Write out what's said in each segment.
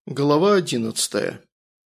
Глава 11.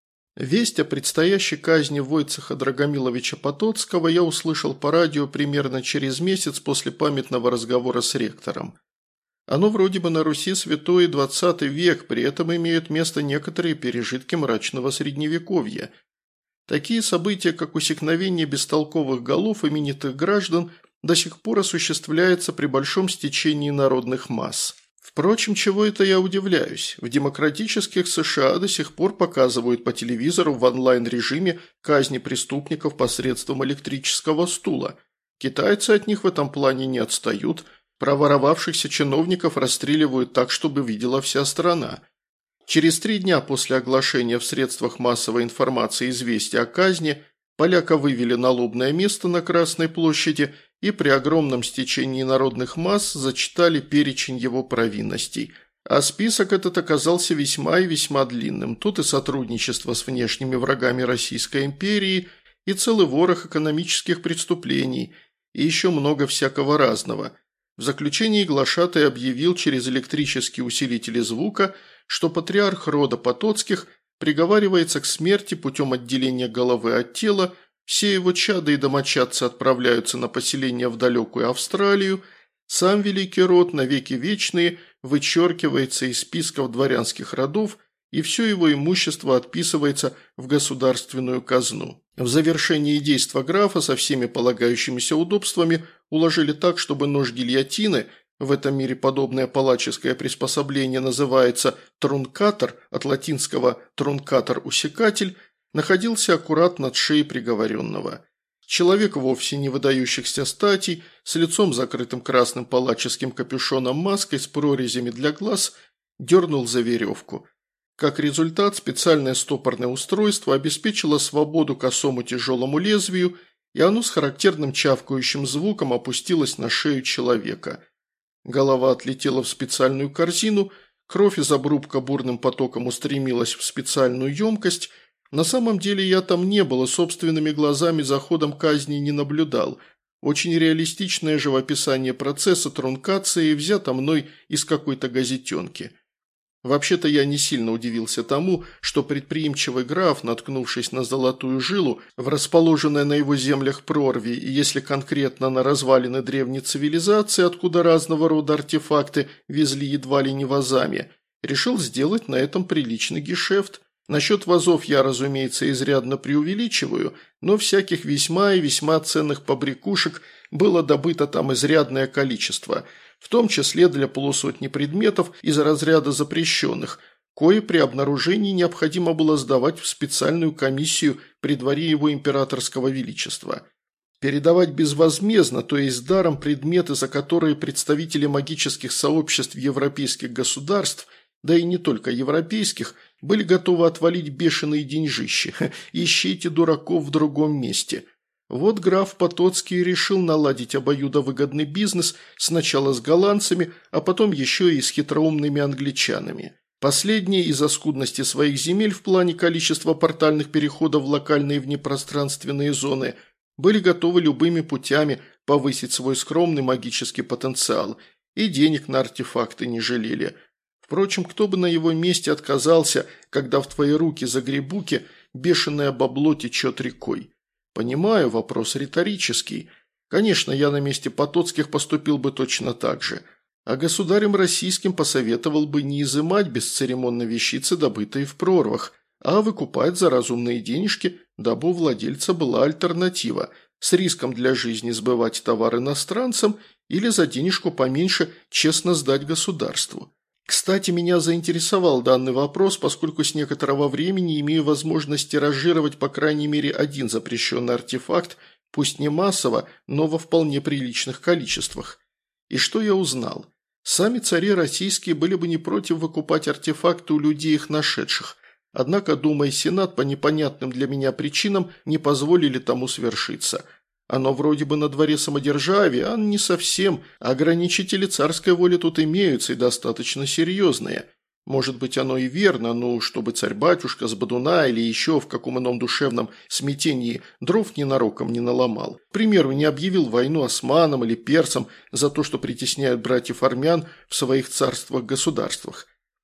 Весть о предстоящей казни Войцеха Драгомиловича Потоцкого я услышал по радио примерно через месяц после памятного разговора с ректором. Оно вроде бы на Руси святой XX век, при этом имеют место некоторые пережитки мрачного средневековья. Такие события, как усекновение бестолковых голов именитых граждан, до сих пор осуществляются при большом стечении народных масс. Впрочем, чего это я удивляюсь? В демократических США до сих пор показывают по телевизору в онлайн-режиме казни преступников посредством электрического стула. Китайцы от них в этом плане не отстают. Проворовавшихся чиновников расстреливают так, чтобы видела вся страна. Через 3 дня после оглашения в средствах массовой информации известия о казни поляка вывели на лобное место на Красной площади и при огромном стечении народных масс зачитали перечень его провинностей. А список этот оказался весьма и весьма длинным. Тут и сотрудничество с внешними врагами Российской империи, и целый ворох экономических преступлений, и еще много всякого разного. В заключении глашатай объявил через электрические усилители звука, что патриарх рода Потоцких приговаривается к смерти путем отделения головы от тела, все его чады и домочадцы отправляются на поселение в далекую Австралию, сам великий род навеки вечные вычеркивается из списков дворянских родов, и все его имущество отписывается в государственную казну. В завершении действа графа со всеми полагающимися удобствами уложили так, чтобы нож гильотины, в этом мире подобное палаческое приспособление называется трункатор, от латинского трункатор-усекатель, находился аккурат над шеей приговоренного. Человек вовсе не выдающихся статей, с лицом закрытым красным палаческим капюшоном маской с прорезями для глаз, дернул за веревку. Как результат, специальное стопорное устройство обеспечило свободу косому тяжелому лезвию, и оно с характерным чавкающим звуком опустилось на шею человека. Голова отлетела в специальную корзину, кровь из обрубка бурным потоком устремилась в специальную емкость. На самом деле я там не был и собственными глазами за ходом казни не наблюдал. Очень реалистичное живописание процесса трункации взято мной из какой-то газетенки. Вообще-то я не сильно удивился тому, что предприимчивый граф, наткнувшись на золотую жилу в расположенной на его землях прорви, и если конкретно на развалины древней цивилизации, откуда разного рода артефакты везли едва ли не вазами, решил сделать на этом приличный гешефт. Насчет вазов я, разумеется, изрядно преувеличиваю, но всяких весьма и весьма ценных побрякушек было добыто там изрядное количество, в том числе для полусотни предметов из разряда запрещенных, кое при обнаружении необходимо было сдавать в специальную комиссию при дворе его императорского величества. Передавать безвозмездно, то есть даром, предметы, за которые представители магических сообществ европейских государств, да и не только европейских, были готовы отвалить бешеные деньжищи. Ищите дураков в другом месте. Вот граф Потоцкий решил наладить обоюдовыгодный бизнес сначала с голландцами, а потом еще и с хитроумными англичанами. Последние из-за скудности своих земель в плане количества портальных переходов в локальные и внепространственные зоны были готовы любыми путями повысить свой скромный магический потенциал, и денег на артефакты не жалели. Впрочем, кто бы на его месте отказался, когда в твои руки загребуки бешеное бабло течет рекой? Понимаю, вопрос риторический. Конечно, я на месте Потоцких поступил бы точно так же. А государем российским посоветовал бы не изымать бесцеремонно вещицы, добытые в прорвах, а выкупать за разумные денежки, дабы у владельца была альтернатива, с риском для жизни сбывать товар иностранцам или за денежку поменьше честно сдать государству. Кстати, меня заинтересовал данный вопрос, поскольку с некоторого времени имею возможность тиражировать по крайней мере один запрещенный артефакт, пусть не массово, но во вполне приличных количествах. И что я узнал? Сами цари российские были бы не против выкупать артефакты у людей их нашедших, однако Дума и Сенат по непонятным для меня причинам не позволили тому свершиться. Оно вроде бы на дворе самодержавия, а не совсем. Ограничители царской воли тут имеются и достаточно серьезные. Может быть, оно и верно, но чтобы царь-батюшка с бодуна или еще в каком ином душевном смятении дров ненароком не наломал. К примеру, не объявил войну османам или персам за то, что притесняют братьев армян в своих царствах-государствах.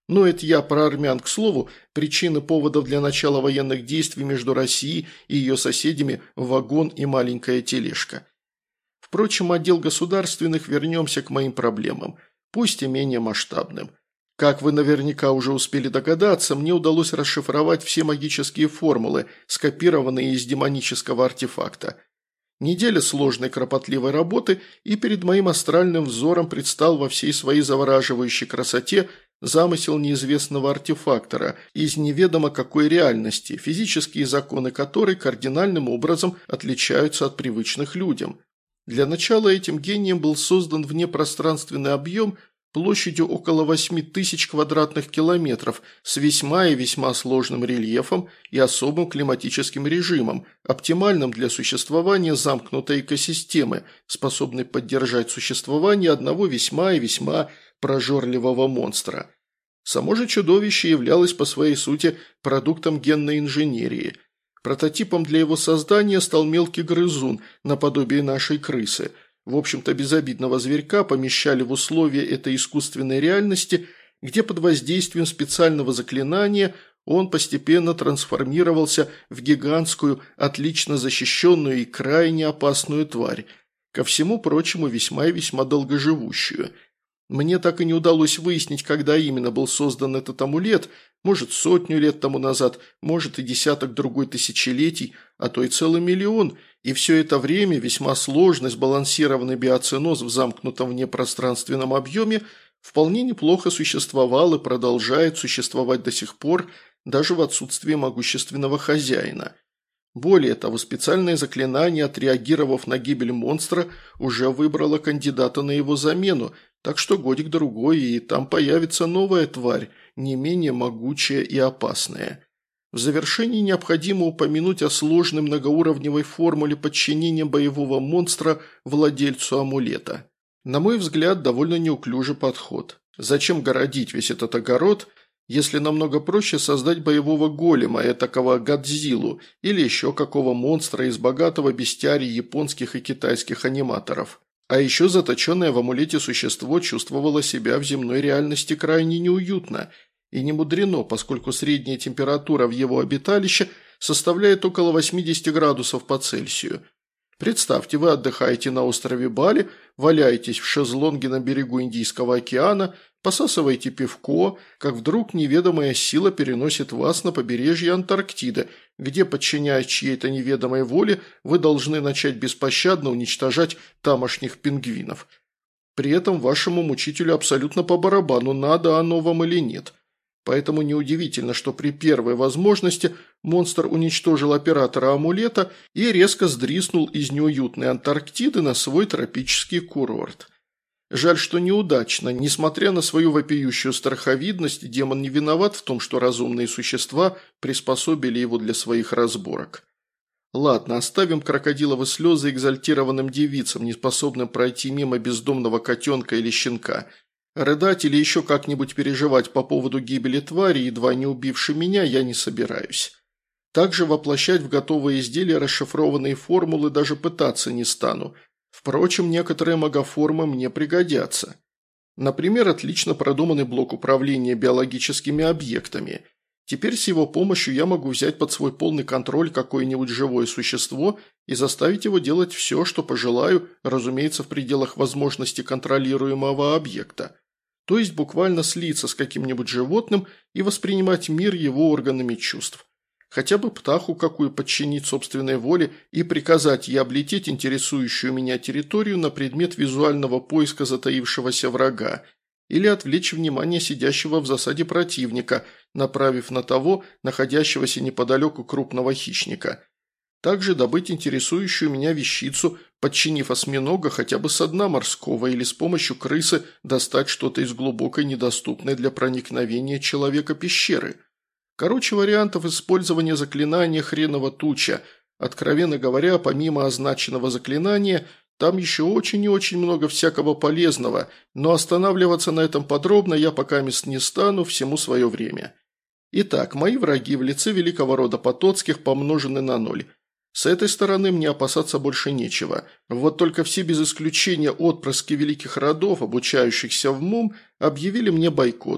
Но это я про армян, к слову, причины поводов для начала военных действий между Россией и ее соседями – вагон и маленькая тележка. Впрочем, отдел государственных, вернемся к моим проблемам, пусть и менее масштабным. Как вы наверняка уже успели догадаться, мне удалось расшифровать все магические формулы, скопированные из демонического артефакта. Неделя сложной кропотливой работы, и перед моим астральным взором предстал во всей своей завораживающей красоте замысел неизвестного артефактора из неведомо какой реальности, физические законы которой кардинальным образом отличаются от привычных людям. Для начала этим гением был создан внепространственный объем площадью около 8000 квадратных километров с весьма и весьма сложным рельефом и особым климатическим режимом, оптимальным для существования замкнутой экосистемы, способной поддержать существование одного весьма и весьма прожорливого монстра. Само же чудовище являлось по своей сути продуктом генной инженерии. Прототипом для его создания стал мелкий грызун, наподобие нашей крысы. В общем-то, безобидного зверька помещали в условия этой искусственной реальности, где под воздействием специального заклинания он постепенно трансформировался в гигантскую, отлично защищенную и крайне опасную тварь, ко всему прочему весьма и весьма долгоживущую. Мне так и не удалось выяснить, когда именно был создан этот амулет, может 100 лет тому назад, может и десяток-другой тысячелетий, а то и целый миллион, и все это время весьма сложный сбалансированный биоценоз в замкнутом внепространственном объеме вполне неплохо существовал и продолжает существовать до сих пор, даже в отсутствии могущественного хозяина. Более того, специальное заклинание, отреагировав на гибель монстра, уже выбрало кандидата на его замену, так что годик-другой, и там появится новая тварь, не менее могучая и опасная. В завершении необходимо упомянуть о сложной многоуровневой формуле подчинения боевого монстра владельцу амулета. На мой взгляд, довольно неуклюжий подход. Зачем городить весь этот огород, если намного проще создать боевого голема, этакого Годзиллу, или еще какого монстра из богатого бестиария японских и китайских аниматоров. А еще заточенное в амулете существо чувствовало себя в земной реальности крайне неуютно. И не мудрено, поскольку средняя температура в его обиталище составляет около 80 градусов по Цельсию. Представьте, вы отдыхаете на острове Бали, валяетесь в шезлонге на берегу Индийского океана, посасываете пивко, как вдруг неведомая сила переносит вас на побережье Антарктиды, где, подчиняясь чьей-то неведомой воле, вы должны начать беспощадно уничтожать тамошних пингвинов. При этом вашему мучителю абсолютно по барабану, надо оно вам или нет. Поэтому неудивительно, что при первой возможности монстр уничтожил оператора амулета и резко сдриснул из неуютной Антарктиды на свой тропический курорт. Жаль, что неудачно. Несмотря на свою вопиющую страховидность, демон не виноват в том, что разумные существа приспособили его для своих разборок. Ладно, оставим крокодиловы слезы экзальтированным девицам, не способным пройти мимо бездомного котенка или щенка. Рыдать или еще как-нибудь переживать по поводу гибели твари, едва не убившей меня, я не собираюсь. Также воплощать в готовые изделия расшифрованные формулы даже пытаться не стану. Впрочем, некоторые магоформы мне пригодятся. Например, отлично продуманный блок управления биологическими объектами. Теперь с его помощью я могу взять под свой полный контроль какое-нибудь живое существо и заставить его делать все, что пожелаю, разумеется, в пределах возможности контролируемого объекта. То есть буквально слиться с каким-нибудь животным и воспринимать мир его органами чувств. Хотя бы птаху какую подчинить собственной воле и приказать ей облететь интересующую меня территорию на предмет визуального поиска затаившегося врага, или отвлечь внимание сидящего в засаде противника, направив на того, находящегося неподалеку крупного хищника. Также добыть интересующую меня вещицу, подчинив осьминога хотя бы со дна морского, или с помощью крысы достать что-то из глубокой, недоступной для проникновения человека пещеры. Короче, вариантов использования заклинания хреново туча. Откровенно говоря, помимо означенного заклинания, там еще очень и очень много всякого полезного, но останавливаться на этом подробно я пока мест не стану, всему свое время. Итак, мои враги в лице великого рода Потоцких помножены на 0. С этой стороны мне опасаться больше нечего. Вот только все без исключения отпрыски великих родов, обучающихся в МУМ, объявили мне бойкот.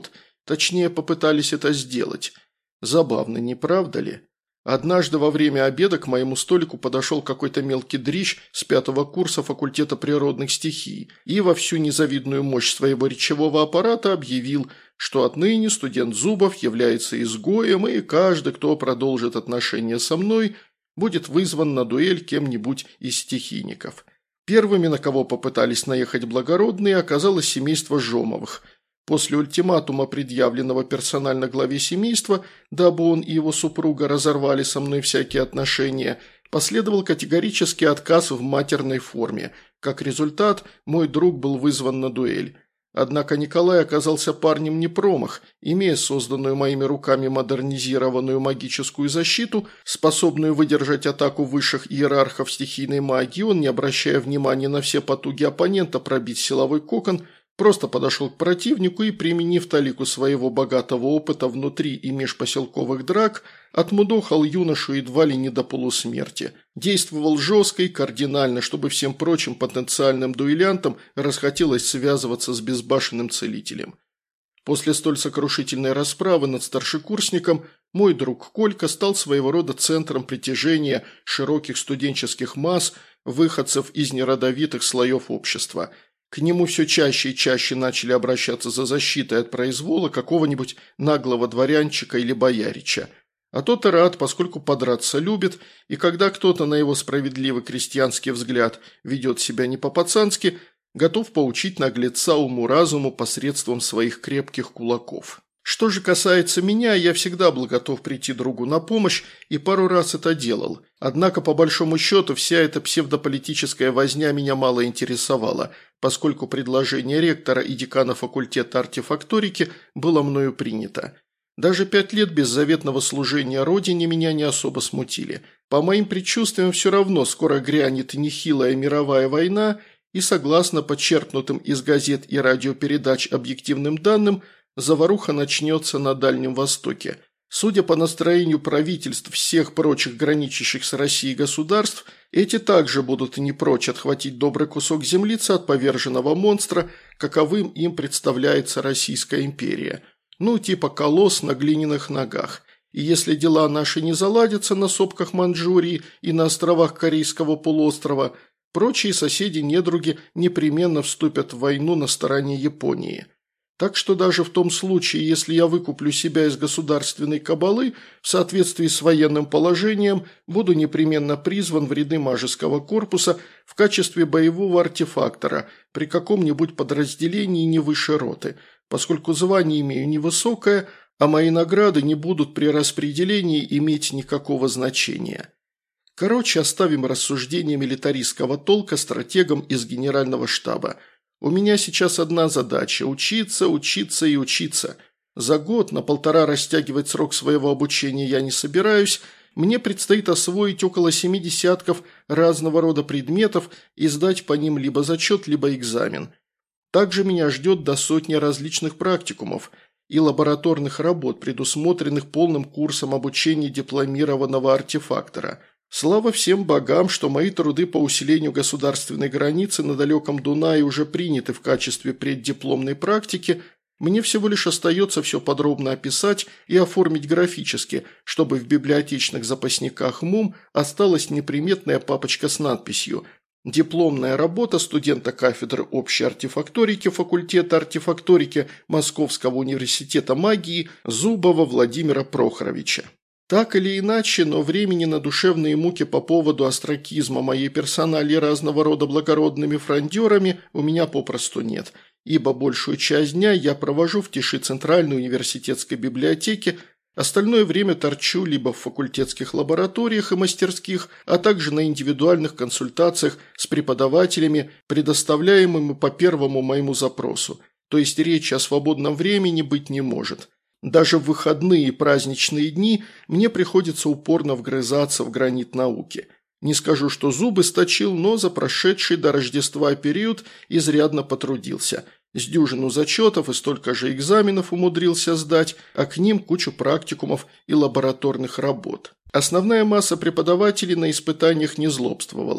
Точнее, попытались это сделать. Забавно, не правда ли? Однажды во время обеда к моему столику подошел какой-то мелкий дрищ с 5-го курса факультета природных стихий и во всю незавидную мощь своего речевого аппарата объявил, что отныне студент Зубов является изгоем, и каждый, кто продолжит отношения со мной, будет вызван на дуэль кем-нибудь из стихийников. Первыми, на кого попытались наехать благородные, оказалось семейство Жомовых. После ультиматума, предъявленного персонально главе семейства, дабы он и его супруга разорвали со мной всякие отношения, последовал категорический отказ в матерной форме. Как результат, мой друг был вызван на дуэль. Однако Николай оказался парнем не промах, имея созданную моими руками модернизированную магическую защиту, способную выдержать атаку высших иерархов стихийной магии, он, не обращая внимания на все потуги оппонента пробить силовой кокон, просто подошел к противнику и, применив талику своего богатого опыта внутри и межпоселковых драк, отмудохал юношу едва ли не до полусмерти. Действовал жестко и кардинально, чтобы всем прочим потенциальным дуэлянтам расхотелось связываться с безбашенным целителем. После столь сокрушительной расправы над старшекурсником мой друг Колька стал своего рода центром притяжения широких студенческих масс, выходцев из неродовитых слоев общества. К нему все чаще и чаще начали обращаться за защитой от произвола какого-нибудь наглого дворянчика или боярича. А тот и рад, поскольку подраться любит, и когда кто-то на его справедливый крестьянский взгляд ведет себя не по-пацански, готов поучить наглеца уму-разуму посредством своих крепких кулаков. Что же касается меня, я всегда был готов прийти другу на помощь и пару раз это делал. Однако, по большому счету, вся эта псевдополитическая возня меня мало интересовала, поскольку предложение ректора и декана факультета артефакторики было мною принято. Даже 5 лет беззаветного служения Родине меня не особо смутили. По моим предчувствиям, все равно скоро грянет нехилая мировая война, и согласно подчеркнутым из газет и радиопередач объективным данным, заваруха начнется на Дальнем Востоке. Судя по настроению правительств всех прочих граничащих с Россией государств, эти также будут не прочь отхватить добрый кусок землицы от поверженного монстра, каковым им представляется Российская империя. Ну, типа колосс на глиняных ногах. И если дела наши не заладятся на сопках Маньчжурии и на островах Корейского полуострова, прочие соседи-недруги непременно вступят в войну на стороне Японии. Так что даже в том случае, если я выкуплю себя из государственной кабалы, в соответствии с военным положением, буду непременно призван в ряды Мажеского корпуса в качестве боевого артефактора при каком-нибудь подразделении не выше роты, поскольку звание имею невысокое, а мои награды не будут при распределении иметь никакого значения. Короче, оставим рассуждения милитаристского толка стратегам из генерального штаба. У меня сейчас одна задача – учиться, учиться и учиться. За год на 1,5 растягивать срок своего обучения я не собираюсь, мне предстоит освоить около 7 десятков разного рода предметов и сдать по ним либо зачет, либо экзамен. Также меня ждет до 100 различных практикумов и лабораторных работ, предусмотренных полным курсом обучения дипломированного артефактора. Слава всем богам, что мои труды по усилению государственной границы на далеком Дунае уже приняты в качестве преддипломной практики, мне всего лишь остается все подробно описать и оформить графически, чтобы в библиотечных запасниках МУМ осталась неприметная папочка с надписью «Дипломная работа студента кафедры общей артефакторики факультета артефакторики Московского университета магии Зубова Владимира Прохоровича». Так или иначе, но времени на душевные муки по поводу остракизма моей персонали разного рода благородными фрондерами у меня попросту нет, ибо большую часть дня я провожу в тиши Центральной университетской библиотеки, остальное время торчу либо в факультетских лабораториях и мастерских, а также на индивидуальных консультациях с преподавателями, предоставляемыми по первому моему запросу, то есть речи о свободном времени быть не может. Даже в выходные и праздничные дни мне приходится упорно вгрызаться в гранит науки. Не скажу, что зубы сточил, но за прошедший до Рождества период изрядно потрудился. С дюжину зачетов и столько же экзаменов умудрился сдать, а к ним кучу практикумов и лабораторных работ. Основная масса преподавателей на испытаниях не злобствовала.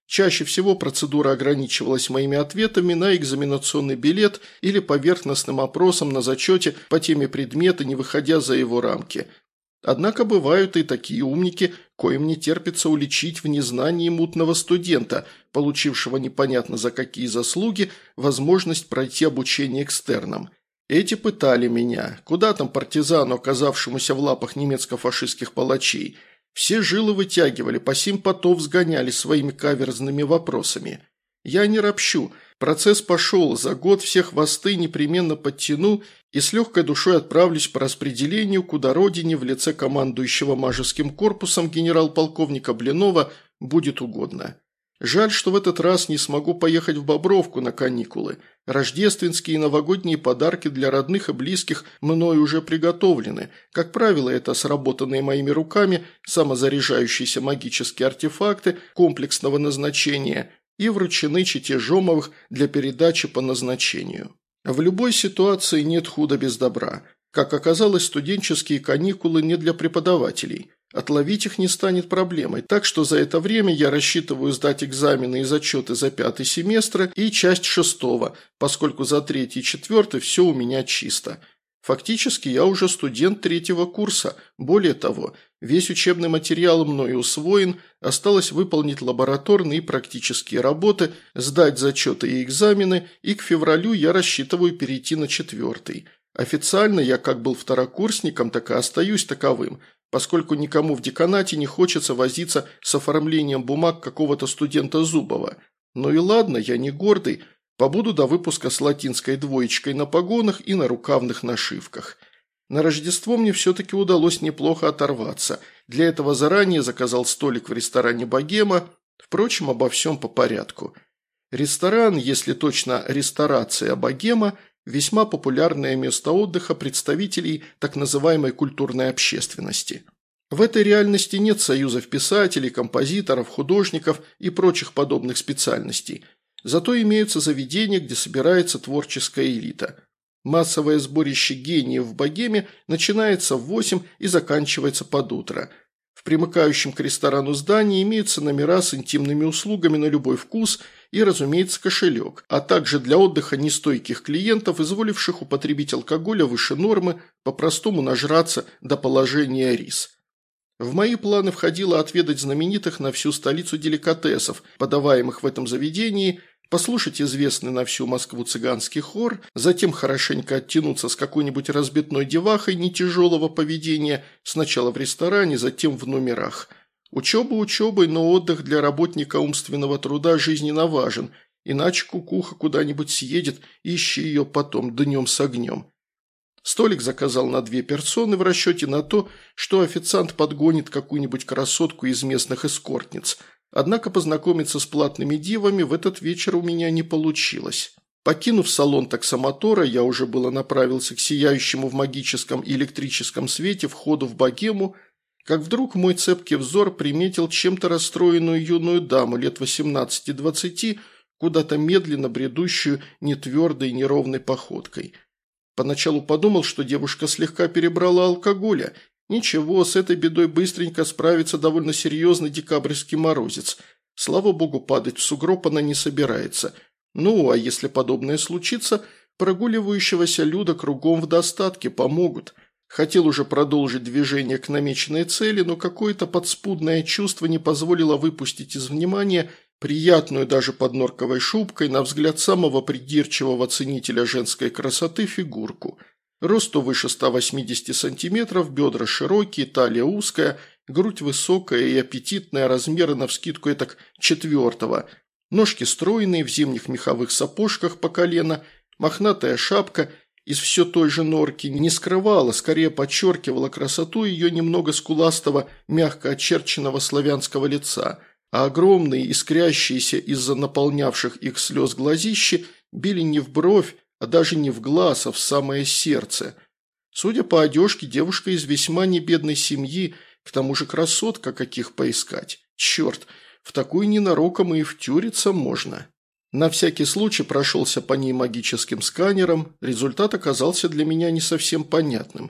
Чаще всего процедура ограничивалась моими ответами на экзаменационный билет или поверхностным опросом на зачете по теме предмета, не выходя за его рамки. Однако бывают и такие умники, коим не терпится уличить в незнании мутного студента, получившего непонятно за какие заслуги возможность пройти обучение экстерном. Эти пытали меня. Куда там партизану, оказавшемуся в лапах немецко-фашистских палачей? Все жилы вытягивали, по 7 потов сгоняли своими каверзными вопросами. Я не ропщу. Процесс пошел, за год все хвосты непременно подтяну и с легкой душой отправлюсь по распределению, куда родине в лице командующего Мажеским корпусом генерал-полковника Блинова будет угодно. Жаль, что в этот раз не смогу поехать в Бобровку на каникулы. Рождественские и новогодние подарки для родных и близких мною уже приготовлены. Как правило, это сработанные моими руками самозаряжающиеся магические артефакты комплексного назначения и вручены чете Жомовых для передачи по назначению. В любой ситуации нет худа без добра. Как оказалось, студенческие каникулы не для преподавателей. Отловить их не станет проблемой, так что за это время я рассчитываю сдать экзамены и зачеты за 5-й семестр и часть 6-го, поскольку за 3-й и 4-й все у меня чисто. Фактически я уже студент 3-го курса, более того, весь учебный материал мною усвоен, осталось выполнить лабораторные и практические работы, сдать зачеты и экзамены, и к февралю я рассчитываю перейти на 4-й. Официально я как был второкурсником, так и остаюсь таковым, поскольку никому в деканате не хочется возиться с оформлением бумаг какого-то студента Зубова. Ну и ладно, я не гордый, побуду до выпуска с латинской двоечкой на погонах и на рукавных нашивках. На Рождество мне все-таки удалось неплохо оторваться. Для этого заранее заказал столик в ресторане «Богема». Впрочем, обо всем по порядку. Ресторан, если точно ресторация «Богема», весьма популярное место отдыха представителей так называемой культурной общественности. В этой реальности нет союзов писателей, композиторов, художников и прочих подобных специальностей. Зато имеются заведения, где собирается творческая элита. Массовое сборище гениев в Богеме начинается в 8 и заканчивается под утро. В примыкающем к ресторану здании имеются номера с интимными услугами на любой вкус и, разумеется, кошелек, а также для отдыха нестойких клиентов, изволивших употребить алкоголя выше нормы, по-простому нажраться до положения рис. В мои планы входило отведать знаменитых на всю столицу деликатесов, подаваемых в этом заведении, послушать известный на всю Москву цыганский хор, затем хорошенько оттянуться с какой-нибудь разбитной девахой нетяжелого поведения, сначала в ресторане, затем в номерах. Учеба учебой, но отдых для работника умственного труда жизненно важен, иначе кукуха куда-нибудь съедет, ищи ее потом днем с огнем. Столик заказал на 2 персоны в расчете на то, что официант подгонит какую-нибудь красотку из местных эскортниц. Однако познакомиться с платными дивами в этот вечер у меня не получилось. Покинув салон таксомотора, я уже было направился к сияющему в магическом и электрическом свете входу в Богему, как вдруг мой цепкий взор приметил чем-то расстроенную юную даму лет 18-20, куда-то медленно бредущую нетвердой и неровной походкой. Поначалу подумал, что девушка слегка перебрала алкоголя. Ничего, с этой бедой быстренько справится довольно серьезный декабрьский морозец. Слава богу, падать в сугроб она не собирается. Ну, а если подобное случится, прогуливающегося люда кругом в достатке помогут. Хотел уже продолжить движение к намеченной цели, но какое-то подспудное чувство не позволило выпустить из внимания приятную даже под норковой шубкой, на взгляд самого придирчивого ценителя женской красоты, фигурку. Росту выше 180 сантиметров, бедра широкие, талия узкая, грудь высокая и аппетитная, размеры навскидку этак 4-го. Ножки стройные, в зимних меховых сапожках по колено, мохнатая шапка из все той же норки не скрывала, скорее подчеркивала красоту ее немного скуластого, мягко очерченного славянского лица, а огромные, искрящиеся из-за наполнявших их слез глазищи били не в бровь, а даже не в глаз, а в самое сердце. Судя по одежке, девушка из весьма небедной семьи, к тому же красотка, каких поискать. Черт, в такую ненароком и втюриться можно. На всякий случай прошелся по ней магическим сканером, результат оказался для меня не совсем понятным.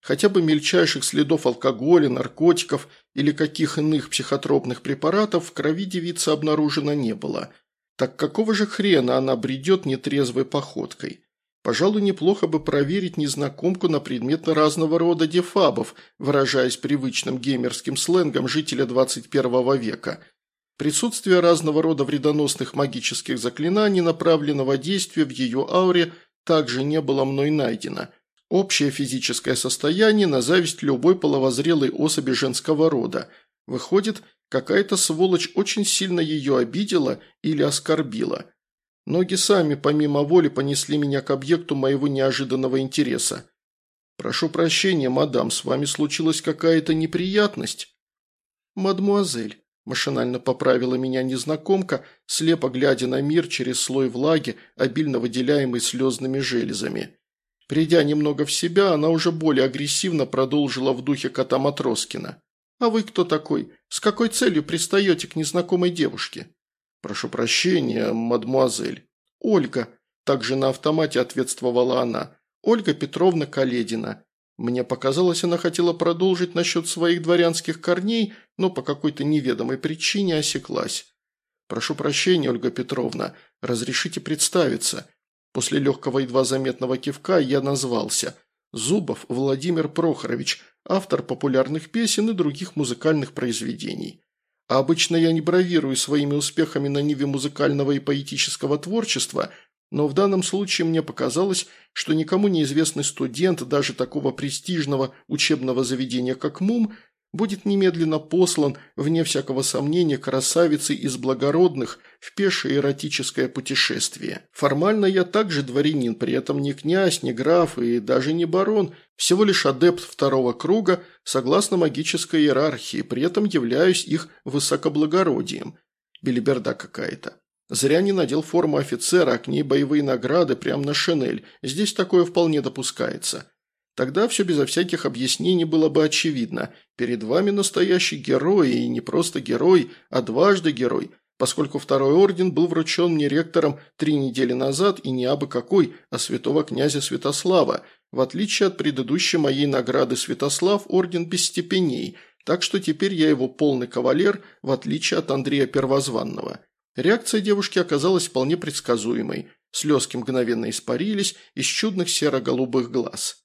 Хотя бы мельчайших следов алкоголя, наркотиков или каких иных психотропных препаратов в крови девицы обнаружено не было. Так какого же хрена она бредет нетрезвой походкой? Пожалуй, неплохо бы проверить незнакомку на предмет разного рода дефабов, выражаясь привычным геймерским сленгом жителя 21 века. Присутствие разного рода вредоносных магических заклинаний направленного действия в ее ауре также не было мной найдено. Общее физическое состояние на зависть любой половозрелой особи женского рода. Выходит, какая-то сволочь очень сильно ее обидела или оскорбила. Ноги сами помимо воли понесли меня к объекту моего неожиданного интереса. «Прошу прощения, мадам, с вами случилась какая-то неприятность?» «Мадмуазель», – машинально поправила меня незнакомка, слепо глядя на мир через слой влаги, обильно выделяемый слезными железами. Придя немного в себя, она уже более агрессивно продолжила в духе кота Матроскина. «А вы кто такой? С какой целью пристаете к незнакомой девушке?» «Прошу прощения, мадмуазель». «Ольга», – также на автомате ответствовала она. «Ольга Петровна Каледина». Мне показалось, она хотела продолжить насчет своих дворянских корней, но по какой-то неведомой причине осеклась. «Прошу прощения, Ольга Петровна, разрешите представиться». После легкого едва заметного кивка я назвался. Зубов Владимир Прохорович, автор популярных песен и других музыкальных произведений. А обычно я не бравирую своими успехами на ниве музыкального и поэтического творчества, но в данном случае мне показалось, что никому неизвестный студент даже такого престижного учебного заведения, как МУМ, будет немедленно послан, вне всякого сомнения, красавицей из благородных в пешее эротическое путешествие. Формально я также дворянин, при этом не князь, не граф и даже не барон, всего лишь адепт второго круга, согласно магической иерархии, при этом являюсь их высокоблагородием. Белиберда какая-то. Зря не надел форму офицера, а к ней боевые награды прямо на шинель, здесь такое вполне допускается. Тогда все безо всяких объяснений было бы очевидно. Перед вами настоящий герой, и не просто герой, а дважды герой, поскольку второй орден был вручен мне ректором 3 недели назад и не абы какой, а святого князя Святослава. В отличие от предыдущей моей награды Святослав, орден без степеней, так что теперь я его полный кавалер, в отличие от Андрея Первозванного. Реакция девушки оказалась вполне предсказуемой. Слезки мгновенно испарились из чудных серо-голубых глаз.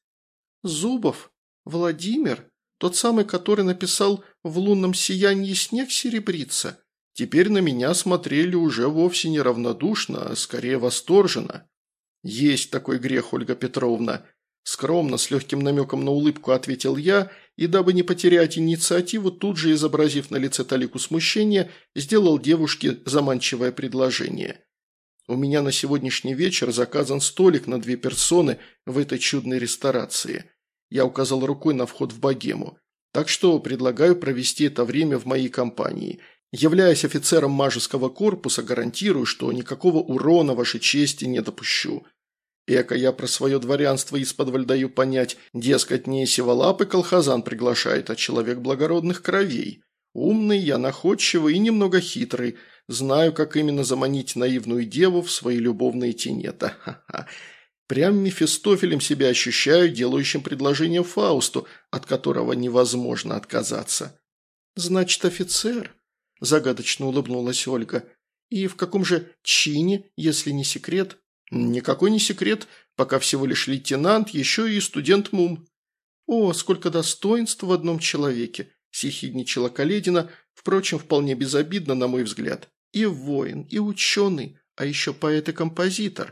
«Зубов? Владимир? Тот самый, который написал «В лунном сиянии снег серебрится»?» Теперь на меня смотрели уже вовсе не равнодушно, а скорее восторженно. «Есть такой грех, Ольга Петровна», – скромно, с легким намеком на улыбку ответил я, и, дабы не потерять инициативу, тут же, изобразив на лице талику смущения, сделал девушке заманчивое предложение. «У меня на сегодняшний вечер заказан столик на 2 персоны в этой чудной ресторации». Я указал рукой на вход в богему. «Так что предлагаю провести это время в моей компании. Являясь офицером мажеского корпуса, гарантирую, что никакого урона вашей чести не допущу». Эко я про свое дворянство исподволь даю понять, дескать, не сиволапый колхозан приглашает, а человек благородных кровей. Умный, я находчивый и немного хитрый. Знаю, как именно заманить наивную деву в свои любовные тенета. Ха-ха. Прям Мефистофелем себя ощущаю, делающим предложение Фаусту, от которого невозможно отказаться. «Значит, офицер?» – загадочно улыбнулась Ольга. «И в каком же чине, если не секрет?» «Никакой не секрет, пока всего лишь лейтенант, еще и студент МУМ». «О, сколько достоинств в одном человеке!» – съехидничала Каледина, впрочем, вполне безобидно, на мой взгляд. «И воин, и ученый, а еще поэт и композитор».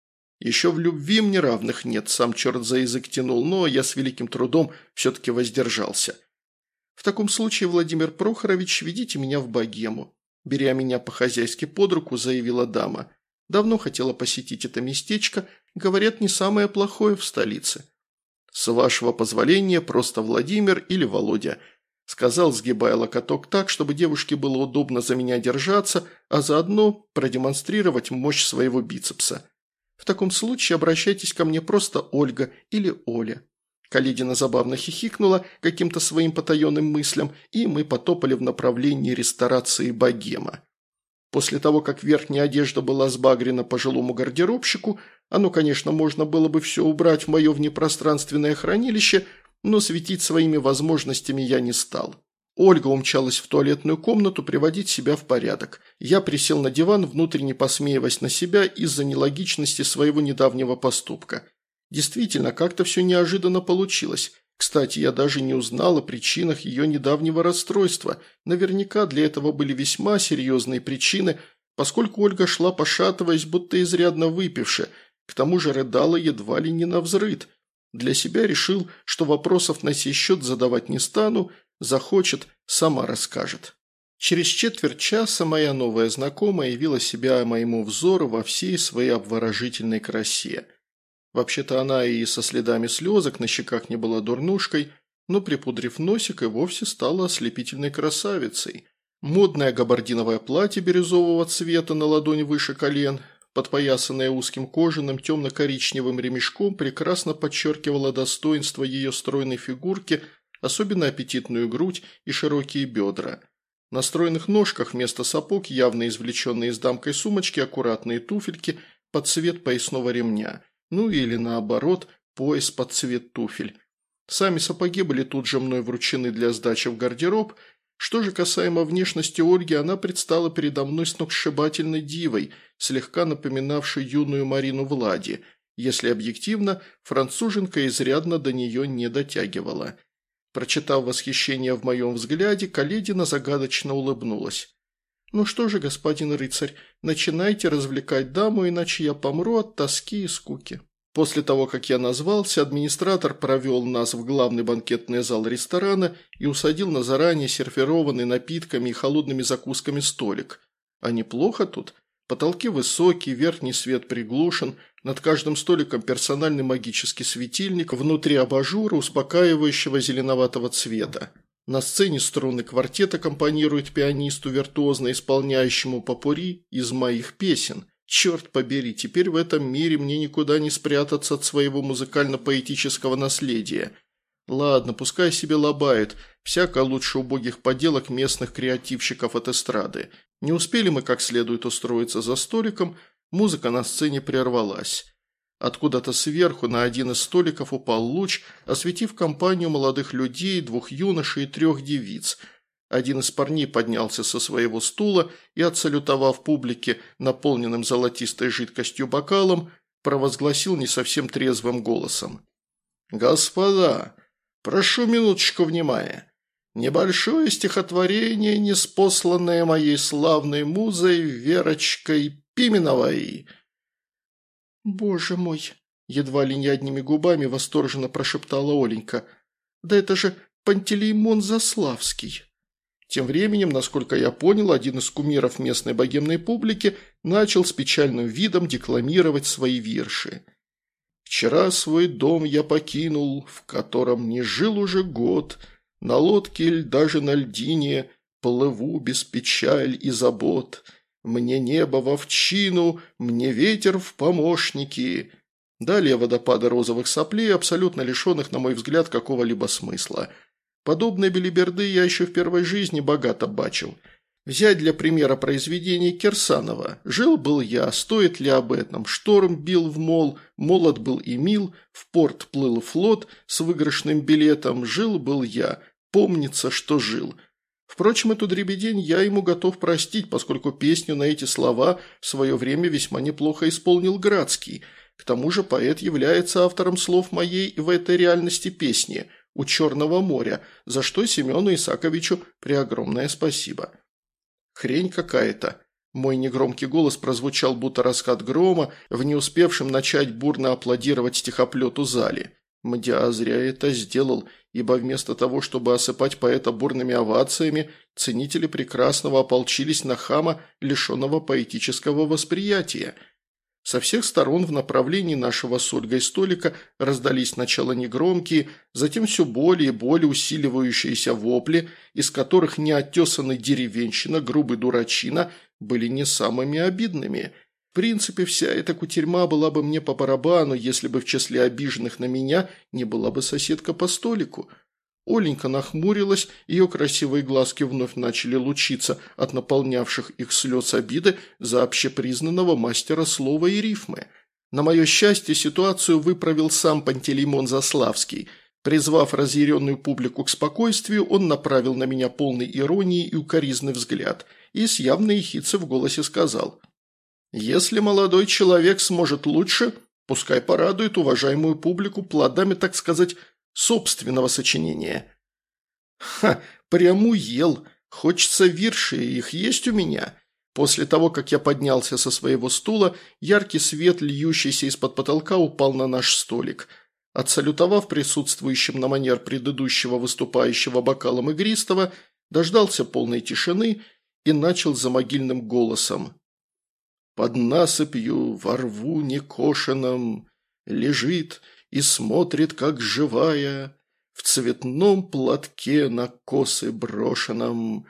«Еще в любви мне равных нет», – сам черт за язык тянул, но я с великим трудом все-таки воздержался. «В таком случае, Владимир Прохорович, ведите меня в богему», – беря меня по-хозяйски под руку, заявила дама. «Давно хотела посетить это местечко, говорят, не самое плохое в столице». «С вашего позволения, просто Владимир или Володя», – сказал, сгибая локоток так, чтобы девушке было удобно за меня держаться, а заодно продемонстрировать мощь своего бицепса. «В таком случае обращайтесь ко мне просто Ольга или Оля». Каледина забавно хихикнула каким-то своим потаенным мыслям, и мы потопали в направлении ресторации «Богема». После того, как верхняя одежда была сбагрена пожилому гардеробщику, конечно, можно было бы все убрать в мое внепространственное хранилище, но светить своими возможностями я не стал. Ольга умчалась в туалетную комнату приводить себя в порядок. Я присел на диван, внутренне посмеиваясь на себя из-за нелогичности своего недавнего поступка. Действительно, как-то все неожиданно получилось. Кстати, я даже не узнал о причинах ее недавнего расстройства. Наверняка для этого были весьма серьезные причины, поскольку Ольга шла пошатываясь, будто изрядно выпивши, к тому же рыдала едва ли не навзрыд. Для себя решил, что вопросов на сей счет задавать не стану, захочет, сама расскажет. Через четверть часа моя новая знакомая явила себя моему взору во всей своей обворожительной красе. Вообще-то она и со следами слезок на щеках не была дурнушкой, но, припудрив носик, и вовсе стала ослепительной красавицей. Модное габардиновое платье бирюзового цвета на ладонь выше колен, подпоясанное узким кожаным темно-коричневым ремешком, прекрасно подчеркивало достоинство ее стройной фигурки, особенно аппетитную грудь и широкие бедра. На стройных ножках вместо сапог, явно извлеченные из дамкой сумочки, аккуратные туфельки под цвет поясного ремня. Ну или наоборот, пояс под цвет туфель. Сами сапоги были тут же мной вручены для сдачи в гардероб. Что же касаемо внешности Ольги, она предстала передо мной сногсшибательной дивой, слегка напоминавшей юную Марину Влади. Если объективно, француженка изрядно до нее не дотягивала. Прочитав восхищение в моем взгляде, Каледина загадочно улыбнулась. «Ну что же, господин рыцарь, начинайте развлекать даму, иначе я помру от тоски и скуки». После того, как я назвался, администратор провел нас в главный банкетный зал ресторана и усадил на заранее сервированный напитками и холодными закусками столик. А неплохо тут. Потолки высокие, верхний свет приглушен, над каждым столиком персональный магический светильник, внутри абажура, успокаивающего зеленоватого цвета. На сцене струнный квартет аккомпанирует пианисту, виртуозно исполняющему попурри из моих песен. Черт побери, теперь в этом мире мне никуда не спрятаться от своего музыкально-поэтического наследия. Ладно, пускай себе лобает, всяко лучше убогих поделок местных креативщиков от эстрады. Не успели мы как следует устроиться за столиком, музыка на сцене прервалась. Откуда-то сверху на один из столиков упал луч, осветив компанию молодых людей, 2 юношей и 3 девиц. Один из парней поднялся со своего стула и, отсалютовав публике наполненным золотистой жидкостью бокалом, провозгласил не совсем трезвым голосом. «Господа, прошу минуточку внимания. Небольшое стихотворение, ниспосланное моей славной музой Верочкой Пименовой». «Боже мой!» – едва ли не одними губами восторженно прошептала Оленька. «Да это же Пантелеймон Заславский!» Тем временем, насколько я понял, один из кумиров местной богемной публики начал с печальным видом декламировать свои вирши. «Вчера свой дом я покинул, в котором не жил уже год, на лодке иль даже на льдине плыву без печаль и забот. Мне небо в овчину, мне ветер в помощники». Далее водопады розовых соплей, абсолютно лишенных, на мой взгляд, какого-либо смысла. Подобные белиберды я еще в первой жизни богато бачил. Взять для примера произведение Кирсанова. «Жил-был я, стоит ли об этом? Шторм бил в мол, молод был и мил, в порт плыл флот с выигрышным билетом. Жил-был я, помнится, что жил». Впрочем, эту дребедень я ему готов простить, поскольку песню на эти слова в свое время весьма неплохо исполнил Градский. К тому же поэт является автором слов моей в этой реальности песни «У Черного моря», за что Семену Исаковичу преогромное спасибо. Хрень какая-то. Мой негромкий голос прозвучал, будто раскат грома, в не успевшем начать бурно аплодировать стихоплету зале. Мдя зря это сделал, ибо вместо того, чтобы осыпать поэта бурными овациями, ценители прекрасного ополчились на хама, лишенного поэтического восприятия. Со всех сторон в направлении нашего с Ольгой столика раздались сначала негромкие, затем все более и более усиливающиеся вопли, из которых неоттесанный деревенщина, грубый дурачина были не самыми обидными. В принципе, вся эта кутерьма была бы мне по барабану, если бы в числе обиженных на меня не была бы соседка по столику. Оленька нахмурилась, ее красивые глазки вновь начали лучиться от наполнявших их слез обиды за общепризнанного мастера слова и рифмы. На мое счастье, ситуацию выправил сам Пантелеймон Заславский. Призвав разъяренную публику к спокойствию, он направил на меня полный иронии и укоризный взгляд и с явной ехицей в голосе сказал: «Если молодой человек сможет лучше, пускай порадует уважаемую публику плодами, так сказать, собственного сочинения». «Ха, прям уел. Хочется вирши, их есть у меня». После того, как я поднялся со своего стула, яркий свет, льющийся из-под потолка, упал на наш столик. Отсалютовав присутствующим на манер предыдущего выступающего бокалом игристого, дождался полной тишины и начал за могильным голосом. «Под насыпью во рву некошенном лежит и смотрит, как живая, в цветном платке на косы брошенном,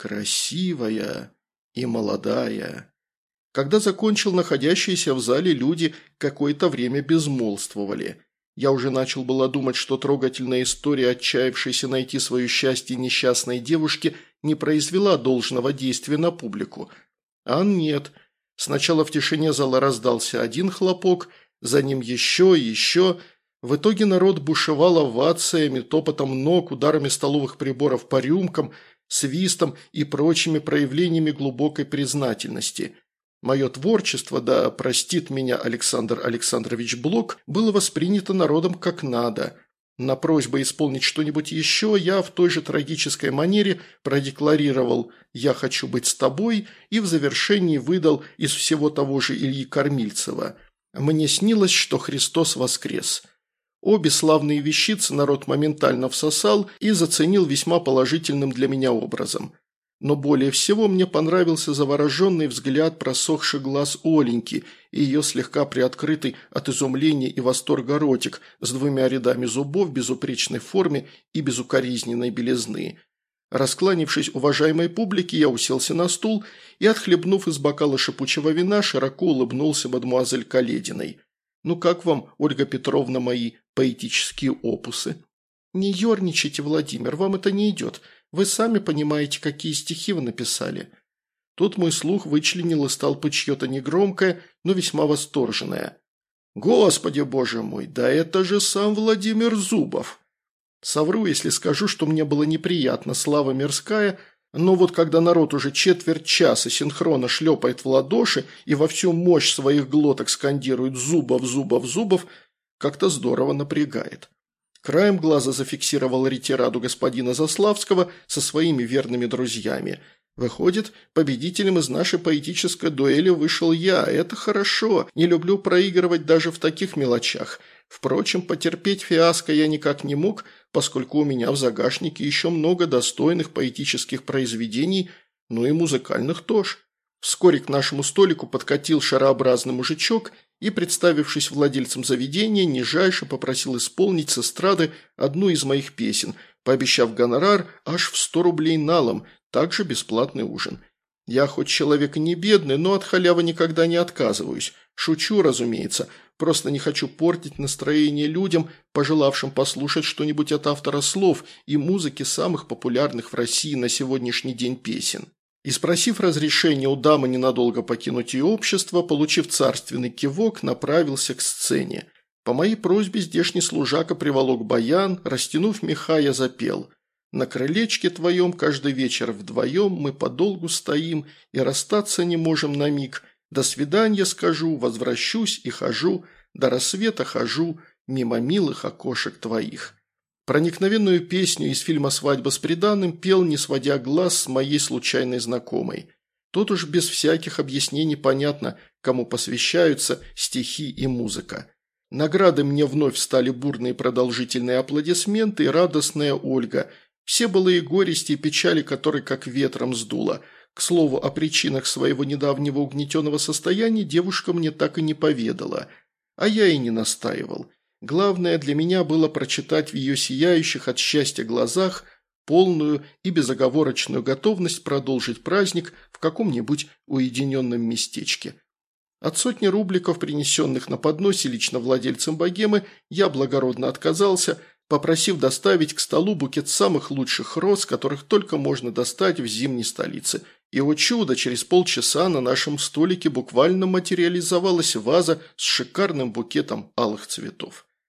красивая и молодая». Когда закончил, находящиеся в зале люди какое-то время безмолвствовали. Я уже начал было думать, что трогательная история отчаявшейся найти свое счастье несчастной девушки не произвела должного действия на публику. А нет. Сначала в тишине зала раздался один хлопок, за ним еще и еще. В итоге народ бушевал овациями, топотом ног, ударами столовых приборов по рюмкам, свистом и прочими проявлениями глубокой признательности. Мое творчество, да простит меня Александр Александрович Блок, было воспринято народом как надо. На просьбу исполнить что-нибудь еще я в той же трагической манере продекларировал «Я хочу быть с тобой» и в завершении выдал из всего того же Ильи Кормильцева «Мне снилось, что Христос воскрес». Обе славные вещицы народ моментально всосал и заценил весьма положительным для меня образом. Но более всего мне понравился завороженный взгляд просохших глаз Оленьки и ее слегка приоткрытый от изумления и восторга ротик с двумя рядами зубов в безупречной форме и безукоризненной белизны. Раскланившись уважаемой публике, я уселся на стул и, отхлебнув из бокала шипучего вина, широко улыбнулся мадемуазель Калединой. «Ну как вам, Ольга Петровна, мои поэтические опусы?» «Не ерничайте, Владимир, вам это не идет. Вы сами понимаете, какие стихи вы написали». Тут мой слух вычленил из толпы чье-то негромкое, но весьма восторженное: «Господи боже мой, да это же сам Владимир Зубов!» Совру, если скажу, что мне было неприятно слава мирская, но вот когда народ уже четверть часа синхронно шлепает в ладоши и во всю мощь своих глоток скандирует «Зубов, Зубов, Зубов», как-то здорово напрягает. Краем глаза зафиксировал ретираду господина Заславского со своими верными друзьями. Выходит, победителем из нашей поэтической дуэли вышел я. Это хорошо. Не люблю проигрывать даже в таких мелочах. Впрочем, потерпеть фиаско я никак не мог, поскольку у меня в загашнике еще много достойных поэтических произведений, но и музыкальных тоже. Вскоре к нашему столику подкатил шарообразный мужичок и, представившись владельцем заведения, нижайше попросил исполнить с эстрады одну из моих песен, пообещав гонорар аж в 100 рублей налом, также бесплатный ужин. Я хоть человек и не бедный, но от халявы никогда не отказываюсь. Шучу, разумеется, просто не хочу портить настроение людям, пожелавшим послушать что-нибудь от автора слов и музыки самых популярных в России на сегодняшний день песен. И спросив разрешения у дамы ненадолго покинуть ее общество, получив царственный кивок, направился к сцене. По моей просьбе здешний служака приволок баян, растянув меха, я запел: «На крылечке твоем каждый вечер вдвоем мы подолгу стоим и расстаться не можем на миг. До свидания скажу, возвращусь и хожу, до рассвета хожу мимо милых окошек твоих». Проникновенную песню из фильма «Свадьба с приданым» пел, не сводя глаз с моей случайной знакомой. Тут уж без всяких объяснений понятно, кому посвящаются стихи и музыка. Награды мне вновь стали бурные продолжительные аплодисменты и радостная Ольга. Все былые горести и печали, которые как ветром сдуло. К слову, о причинах своего недавнего угнетенного состояния девушка мне так и не поведала. А я и не настаивал. Главное для меня было прочитать в ее сияющих от счастья глазах полную и безоговорочную готовность продолжить праздник в каком-нибудь уединенном местечке. От сотни рубликов, принесенных на подносе лично владельцем богемы, я благородно отказался, попросив доставить к столу букет самых лучших роз, которых только можно достать в зимней столице. И, о чудо, через полчаса на нашем столике буквально материализовалась ваза с шикарным букетом алых цветов.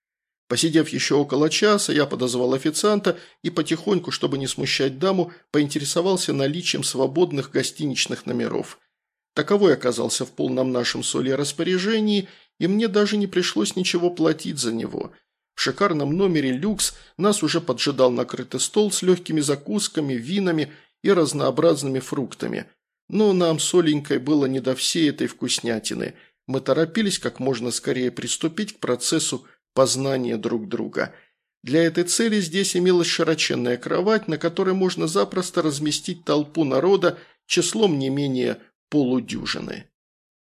Посидев еще около часа, я подозвал официанта и потихоньку, чтобы не смущать даму, поинтересовался наличием свободных гостиничных номеров. Таковой оказался в полном нашем с Олей распоряжении, и мне даже не пришлось ничего платить за него. В шикарном номере люкс нас уже поджидал накрытый стол с легкими закусками, винами и разнообразными фруктами. Но нам с Оленькой было не до всей этой вкуснятины. Мы торопились как можно скорее приступить к процессу познания друг друга. Для этой цели здесь имелась широченная кровать, на которой можно запросто разместить толпу народа числом не менее полудюжины.